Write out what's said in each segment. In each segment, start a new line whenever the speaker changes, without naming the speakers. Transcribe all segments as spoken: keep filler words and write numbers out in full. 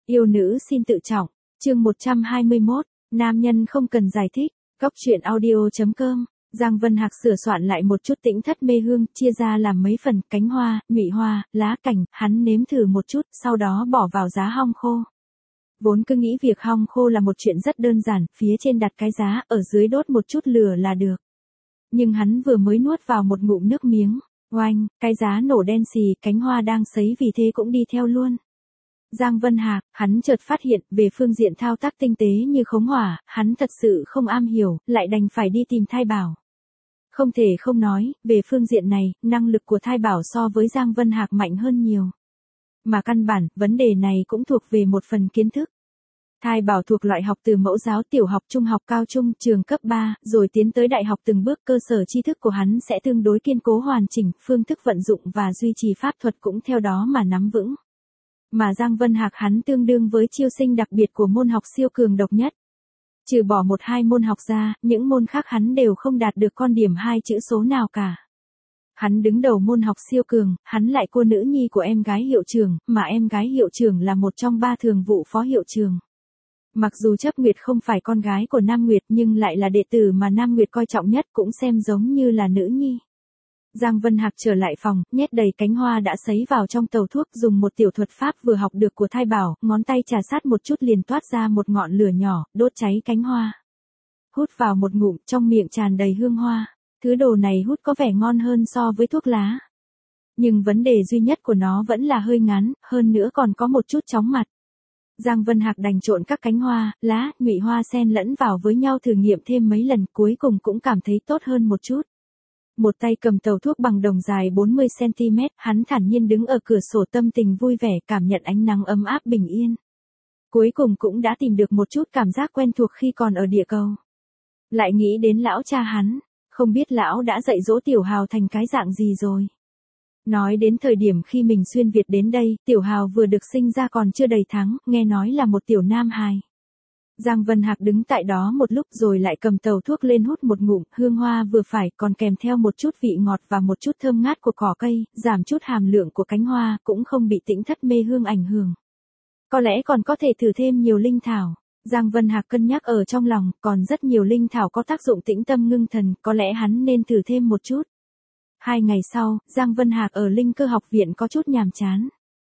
Yêu nữ xin tự trọng, chương một trăm hai mươi mốt, nam nhân không cần giải thích, góc truyện audio.com, Giang Vân Hạc sửa soạn lại một chút tĩnh thất mê hương, chia ra làm mấy phần, cánh hoa, nhụy hoa, lá cành, hắn nếm thử một chút, sau đó bỏ vào giá hong khô. Vốn cứ nghĩ việc hong khô là một chuyện rất đơn giản, phía trên đặt cái giá, ở dưới đốt một chút lửa là được. Nhưng hắn vừa mới nuốt vào một ngụm nước miếng, oanh, cái giá nổ đen xì, cánh hoa đang sấy vì thế cũng đi theo luôn. Giang Vân Hạc, hắn chợt phát hiện, về phương diện thao tác tinh tế như khống hỏa, hắn thật sự không am hiểu, lại đành phải đi tìm Thai Bảo. Không thể không nói, về phương diện này, năng lực của Thai Bảo so với Giang Vân Hạc mạnh hơn nhiều. Mà căn bản, vấn đề này cũng thuộc về một phần kiến thức. Thai Bảo thuộc loại học từ mẫu giáo tiểu học, trung học, cao trung, trường cấp ba, rồi tiến tới đại học từng bước, cơ sở tri thức của hắn sẽ tương đối kiên cố hoàn chỉnh, phương thức vận dụng và duy trì pháp thuật cũng theo đó mà nắm vững. Mà Giang Vân Hạc hắn tương đương với chiêu sinh đặc biệt của môn học siêu cường độc nhất. Trừ bỏ một hai môn học ra, những môn khác hắn đều không đạt được con điểm hai chữ số nào cả. Hắn đứng đầu môn học siêu cường, hắn lại cô nữ nhi của em gái hiệu trưởng, mà em gái hiệu trưởng là một trong ba thường vụ phó hiệu trưởng. Mặc dù Chấp Nguyệt không phải con gái của Nam Nguyệt nhưng lại là đệ tử mà Nam Nguyệt coi trọng nhất, cũng xem giống như là nữ nhi. Giang Vân Hạc trở lại phòng, nhét đầy cánh hoa đã sấy vào trong tàu thuốc, dùng một tiểu thuật pháp vừa học được của Thai Bảo, ngón tay trà sát một chút liền toát ra một ngọn lửa nhỏ, đốt cháy cánh hoa. Hút vào một ngụm, trong miệng tràn đầy hương hoa. Thứ đồ này hút có vẻ ngon hơn so với thuốc lá. Nhưng vấn đề duy nhất của nó vẫn là hơi ngắn, hơn nữa còn có một chút chóng mặt. Giang Vân Hạc đành trộn các cánh hoa, lá, nhụy hoa xen lẫn vào với nhau thử nghiệm thêm mấy lần, cuối cùng cũng cảm thấy tốt hơn một chút. Một tay cầm tàu thuốc bằng đồng dài bốn mươi xăng ti mét, hắn thản nhiên đứng ở cửa sổ tâm tình vui vẻ, cảm nhận ánh nắng ấm áp bình yên. Cuối cùng cũng đã tìm được một chút cảm giác quen thuộc khi còn ở địa cầu. Lại nghĩ đến lão cha hắn, không biết lão đã dạy dỗ Tiểu Hào thành cái dạng gì rồi. Nói đến thời điểm khi mình xuyên Việt đến đây, Tiểu Hào vừa được sinh ra còn chưa đầy tháng, nghe nói là một tiểu nam hài. Giang Vân Hạc đứng tại đó một lúc rồi lại cầm tàu thuốc lên hút một ngụm, hương hoa vừa phải, còn kèm theo một chút vị ngọt và một chút thơm ngát của cỏ cây, giảm chút hàm lượng của cánh hoa, cũng không bị tĩnh thất mê hương ảnh hưởng. Có lẽ còn có thể thử thêm nhiều linh thảo. Giang Vân Hạc cân nhắc ở trong lòng, còn rất nhiều linh thảo có tác dụng tĩnh tâm ngưng thần, có lẽ hắn nên thử thêm một chút. Hai ngày sau, Giang Vân Hạc ở Linh Cơ học viện có chút nhàm chán.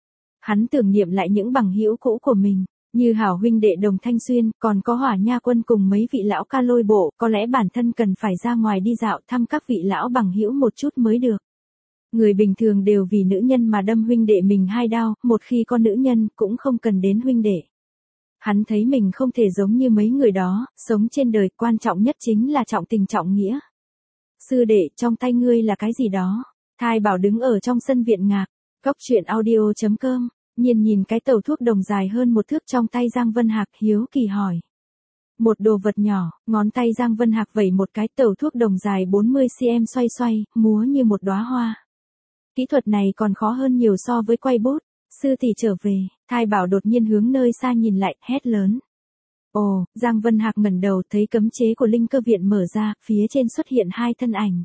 Hắn tưởng niệm lại những bằng hữu cũ của mình, như hảo huynh đệ Đồng Thanh Xuyên, còn có Hỏa Nha Quân cùng mấy vị lão ca lôi bộ, có lẽ bản thân cần phải ra ngoài đi dạo thăm các vị lão bằng hữu một chút mới được. Người bình thường đều vì nữ nhân mà đâm huynh đệ mình hai đao, một khi có nữ nhân, cũng không cần đến huynh đệ. Hắn thấy mình không thể giống như mấy người đó, sống trên đời quan trọng nhất chính là trọng tình trọng nghĩa. Sư đệ, trong tay ngươi là cái gì đó? Thai Bảo đứng ở trong sân viện ngạc, góc truyện audio.com, nhìn nhìn cái tàu thuốc đồng dài hơn một thước trong tay Giang Vân Hạc, hiếu kỳ hỏi. Một đồ vật nhỏ, ngón tay Giang Vân Hạc vẩy một cái, tàu thuốc đồng dài bốn mươi xăng-ti-mét xoay xoay, múa như một đóa hoa. Kỹ thuật này còn khó hơn nhiều so với quay bút. Sư tỷ trở về, Thai Bảo đột nhiên hướng nơi xa nhìn lại, hét lớn. Ồ, Giang Vân Hạc ngẩng đầu thấy cấm chế của Linh Cơ viện mở ra, phía trên xuất hiện hai thân ảnh.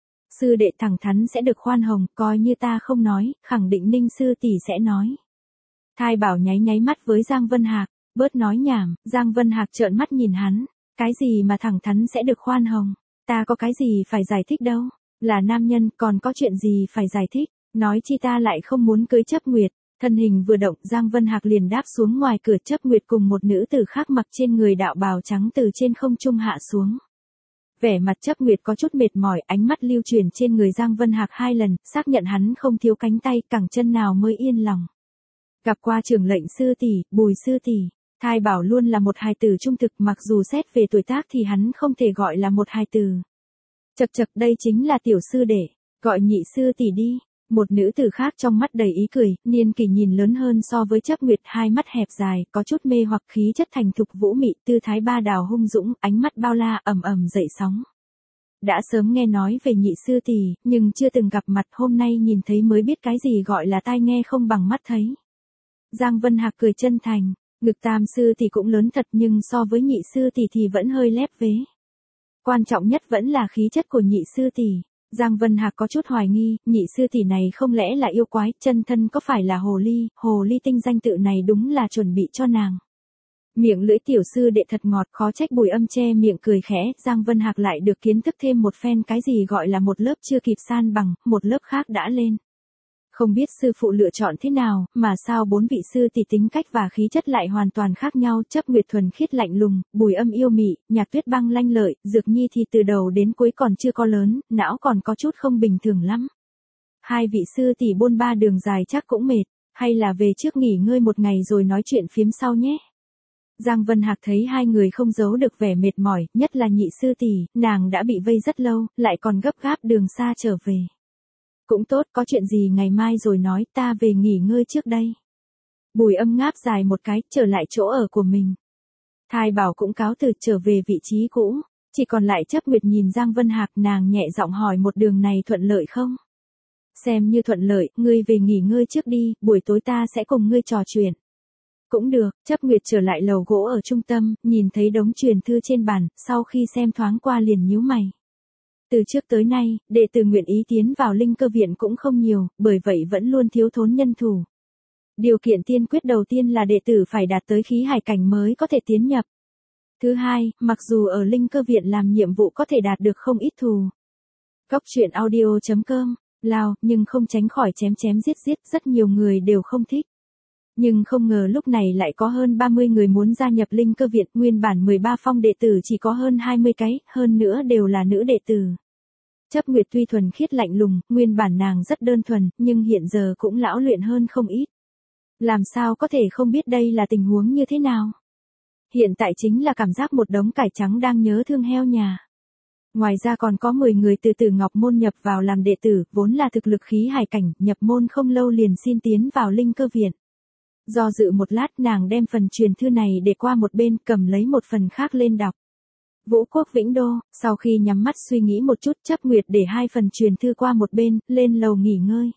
Sư đệ thẳng thắn sẽ được khoan hồng, coi như ta không nói, khẳng định Ninh sư tỷ sẽ nói. Thai Bảo nháy nháy mắt với Giang Vân Hạc, bớt nói nhảm. Giang Vân Hạc trợn mắt nhìn hắn, cái gì mà thẳng thắn sẽ được khoan hồng, ta có cái gì phải giải thích đâu, là nam nhân còn có chuyện gì phải giải thích, nói chi ta lại không muốn cưới Chấp Nguyệt. Thân hình vừa động, Giang Vân Hạc liền đáp xuống ngoài cửa. Chấp Nguyệt cùng một nữ tử khác mặc trên người đạo bào trắng từ trên không trung hạ xuống. Vẻ mặt Chấp Nguyệt có chút mệt mỏi, ánh mắt lưu truyền trên người Giang Vân Hạc hai lần, xác nhận hắn không thiếu cánh tay, cẳng chân nào mới yên lòng. Gặp qua trưởng lệnh sư tỷ, Bùi sư tỷ. Thai Bảo luôn là một hài tử trung thực, mặc dù xét về tuổi tác thì hắn không thể gọi là một hài tử. Chậc chậc, đây chính là tiểu sư đệ, gọi nhị sư tỷ đi. Một nữ tử khác trong mắt đầy ý cười, niên kỷ nhìn lớn hơn so với Chấp Nguyệt, hai mắt hẹp dài, có chút mê hoặc, khí chất thành thục vũ mị, tư thái ba đào hung dũng, ánh mắt bao la, ầm ầm dậy sóng. Đã sớm nghe nói về nhị sư tỷ, nhưng chưa từng gặp mặt, hôm nay nhìn thấy mới biết cái gì gọi là tai nghe không bằng mắt thấy. Giang Vân Hạc cười chân thành, ngực tam sư tỷ cũng lớn thật nhưng so với nhị sư tỷ thì vẫn hơi lép vế. Quan trọng nhất vẫn là khí chất của nhị sư tỷ. Giang Vân Hạc có chút hoài nghi, nhị sư tỷ này không lẽ là yêu quái, chân thân có phải là hồ ly, hồ ly tinh danh tự này đúng là chuẩn bị cho nàng. Miệng lưỡi tiểu sư đệ thật ngọt, khó trách Bùi Âm che miệng cười khẽ, Giang Vân Hạc lại được kiến thức thêm một phen cái gì gọi là một lớp chưa kịp san bằng, một lớp khác đã lên. Không biết sư phụ lựa chọn thế nào, mà sao bốn vị sư tỷ tính cách và khí chất lại hoàn toàn khác nhau, Chấp Nguyệt thuần khiết lạnh lùng, Bùi Âm yêu mị, Nhạc Tuyết băng lanh lợi, Dược Nhi thì từ đầu đến cuối còn chưa có lớn, não còn có chút không bình thường lắm. Hai vị sư tỷ bôn ba đường dài chắc cũng mệt, hay là về trước nghỉ ngơi một ngày rồi nói chuyện phiếm sau nhé. Giang Vân Hạc thấy hai người không giấu được vẻ mệt mỏi, nhất là nhị sư tỷ, nàng đã bị vây rất lâu, lại còn gấp gáp đường xa trở về. Cũng tốt, có chuyện gì ngày mai rồi nói, ta về nghỉ ngơi trước đây. Bùi Âm ngáp dài một cái, trở lại chỗ ở của mình. Thai Bảo cũng cáo từ trở về vị trí cũ, chỉ còn lại Chấp Nguyệt nhìn Giang Vân Hạc, nàng nhẹ giọng hỏi một đường này thuận lợi không? Xem như thuận lợi, ngươi về nghỉ ngơi trước đi, buổi tối ta sẽ cùng ngươi trò chuyện. Cũng được, Chấp Nguyệt trở lại lầu gỗ ở trung tâm, nhìn thấy đống truyền thư trên bàn, sau khi xem thoáng qua liền nhíu mày. Từ trước tới nay, đệ tử nguyện ý tiến vào Linh Cơ Viện cũng không nhiều, bởi vậy vẫn luôn thiếu thốn nhân thủ. Điều kiện tiên quyết đầu tiên là đệ tử phải đạt tới khí hải cảnh mới có thể tiến nhập. Thứ hai, mặc dù ở Linh Cơ Viện làm nhiệm vụ có thể đạt được không ít thù. Góc truyện audio chấm com, lao, nhưng không tránh khỏi chém chém giết giết, rất nhiều người đều không thích. Nhưng không ngờ lúc này lại có hơn ba mươi người muốn gia nhập Linh Cơ Viện, nguyên bản mười ba phong đệ tử chỉ có hơn hai mươi cái, hơn nữa đều là nữ đệ tử. Chấp Nguyệt tuy thuần khiết lạnh lùng, nguyên bản nàng rất đơn thuần, nhưng hiện giờ cũng lão luyện hơn không ít. Làm sao có thể không biết đây là tình huống như thế nào? Hiện tại chính là cảm giác một đống cải trắng đang nhớ thương heo nhà. Ngoài ra còn có mười người từ Tử Ngọc Môn nhập vào làm đệ tử, vốn là thực lực khí hải cảnh, nhập môn không lâu liền xin tiến vào Linh Cơ Viện. Do dự một lát nàng đem phần truyền thư này để qua một bên, cầm lấy một phần khác lên đọc. Vũ Quốc Vĩnh Đô, sau khi nhắm mắt suy nghĩ một chút, Chấp Nguyệt để hai phần truyền thư qua một bên, lên lầu nghỉ ngơi.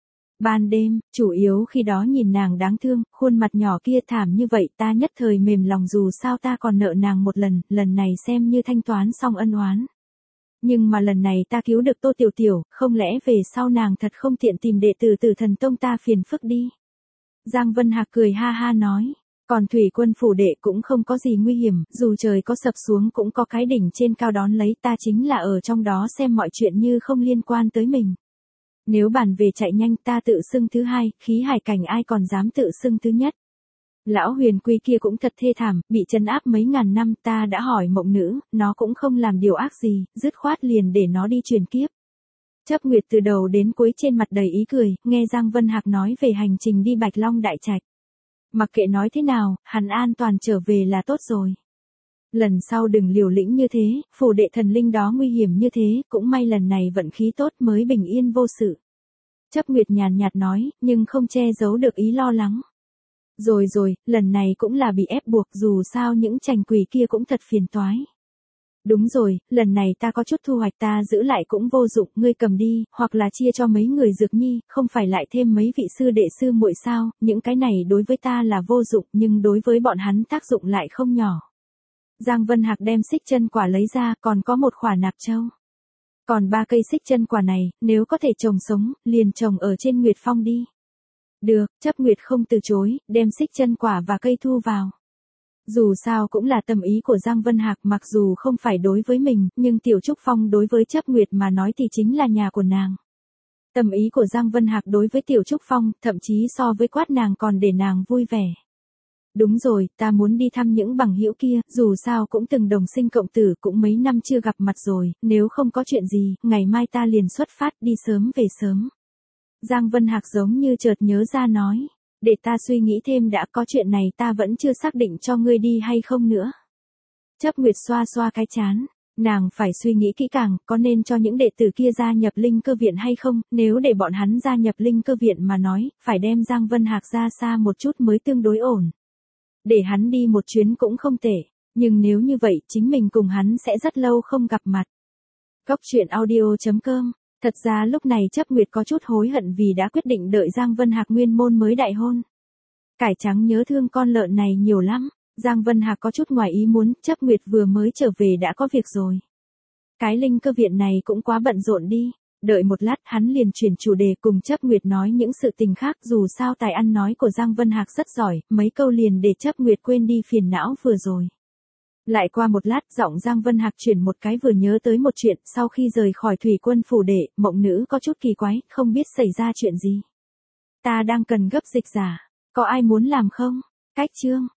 Ban đêm, chủ yếu khi đó nhìn nàng đáng thương, khuôn mặt nhỏ kia thảm như vậy, ta nhất thời mềm lòng, dù sao ta còn nợ nàng một lần, lần này xem như thanh toán xong ân oán. Nhưng mà lần này ta cứu được Tô Tiểu Tiểu, không lẽ về sau nàng thật không tiện tìm đệ tử Tử Thần Tông ta phiền phức đi. Giang Vân Hạc cười ha ha nói, còn Thủy Quân phủ đệ cũng không có gì nguy hiểm, dù trời có sập xuống cũng có cái đỉnh trên cao đón lấy, ta chính là ở trong đó xem mọi chuyện như không liên quan tới mình. Nếu bàn về chạy nhanh ta tự xưng thứ hai, khí hải cảnh ai còn dám tự xưng thứ nhất. Lão Huyền Quy kia cũng thật thê thảm, bị trấn áp mấy ngàn năm, ta đã hỏi Mộng Nữ, nó cũng không làm điều ác gì, dứt khoát liền để nó đi truyền kiếp. Chấp Nguyệt từ đầu đến cuối trên mặt đầy ý cười, nghe Giang Vân Hạc nói về hành trình đi Bạch Long Đại Trạch. Mặc kệ nói thế nào, hắn an toàn trở về là tốt rồi. Lần sau đừng liều lĩnh như thế, phủ đệ thần linh đó nguy hiểm như thế, cũng may lần này vận khí tốt mới bình yên vô sự. Chấp Nguyệt nhàn nhạt nói, nhưng không che giấu được ý lo lắng. Rồi rồi, lần này cũng là bị ép buộc, dù sao những trành quỷ kia cũng thật phiền toái. Đúng rồi, lần này ta có chút thu hoạch, ta giữ lại cũng vô dụng, ngươi cầm đi, hoặc là chia cho mấy người Dược Nhi, không phải lại thêm mấy vị sư đệ sư muội sao, những cái này đối với ta là vô dụng, nhưng đối với bọn hắn tác dụng lại không nhỏ. Giang Vân Hạc đem xích chân quả lấy ra, còn có một khỏa nạp châu. Còn ba cây xích chân quả này, nếu có thể trồng sống, liền trồng ở trên Nguyệt Phong đi. Được, Chấp Nguyệt không từ chối, đem xích chân quả và cây thu vào. Dù sao cũng là tâm ý của Giang Vân Hạc, mặc dù không phải đối với mình, nhưng Tiểu Trúc Phong đối với Chấp Nguyệt mà nói thì chính là nhà của nàng. Tâm ý của Giang Vân Hạc đối với Tiểu Trúc Phong, thậm chí so với quát nàng còn để nàng vui vẻ. Đúng rồi, ta muốn đi thăm những bằng hữu kia, dù sao cũng từng đồng sinh cộng tử, cũng mấy năm chưa gặp mặt rồi, nếu không có chuyện gì, ngày mai ta liền xuất phát, đi sớm về sớm. Giang Vân Hạc giống như chợt nhớ ra nói, để ta suy nghĩ thêm đã, có chuyện này ta vẫn chưa xác định cho ngươi đi hay không nữa. Chấp Nguyệt xoa xoa cái chán, nàng phải suy nghĩ kỹ càng, có nên cho những đệ tử kia gia nhập Linh Cơ Viện hay không, nếu để bọn hắn gia nhập Linh Cơ Viện mà nói, phải đem Giang Vân Hạc ra xa một chút mới tương đối ổn. Để hắn đi một chuyến cũng không tệ, nhưng nếu như vậy chính mình cùng hắn sẽ rất lâu không gặp mặt. Góc truyện audio chấm com. Thật ra lúc này Chấp Nguyệt có chút hối hận vì đã quyết định đợi Giang Vân Hạc nguyên môn mới đại hôn. Cải trắng nhớ thương con lợn này nhiều lắm, Giang Vân Hạc có chút ngoài ý muốn, Chấp Nguyệt vừa mới trở về đã có việc rồi. Cái Linh Cơ Viện này cũng quá bận rộn đi, Đợi một lát hắn liền chuyển chủ đề cùng Chấp Nguyệt nói những sự tình khác, dù sao tài ăn nói của Giang Vân Hạc rất giỏi, mấy câu liền để Chấp Nguyệt quên đi phiền não vừa rồi. Lại qua một lát giọng Giang Vân Hạc chuyển một cái vừa nhớ tới một chuyện, sau khi rời khỏi thủy quân phủ đệ, Mộng Nữ có chút kỳ quái, không biết xảy ra chuyện gì. Ta đang cần gấp dịch giả, có ai muốn làm không? Cách chương.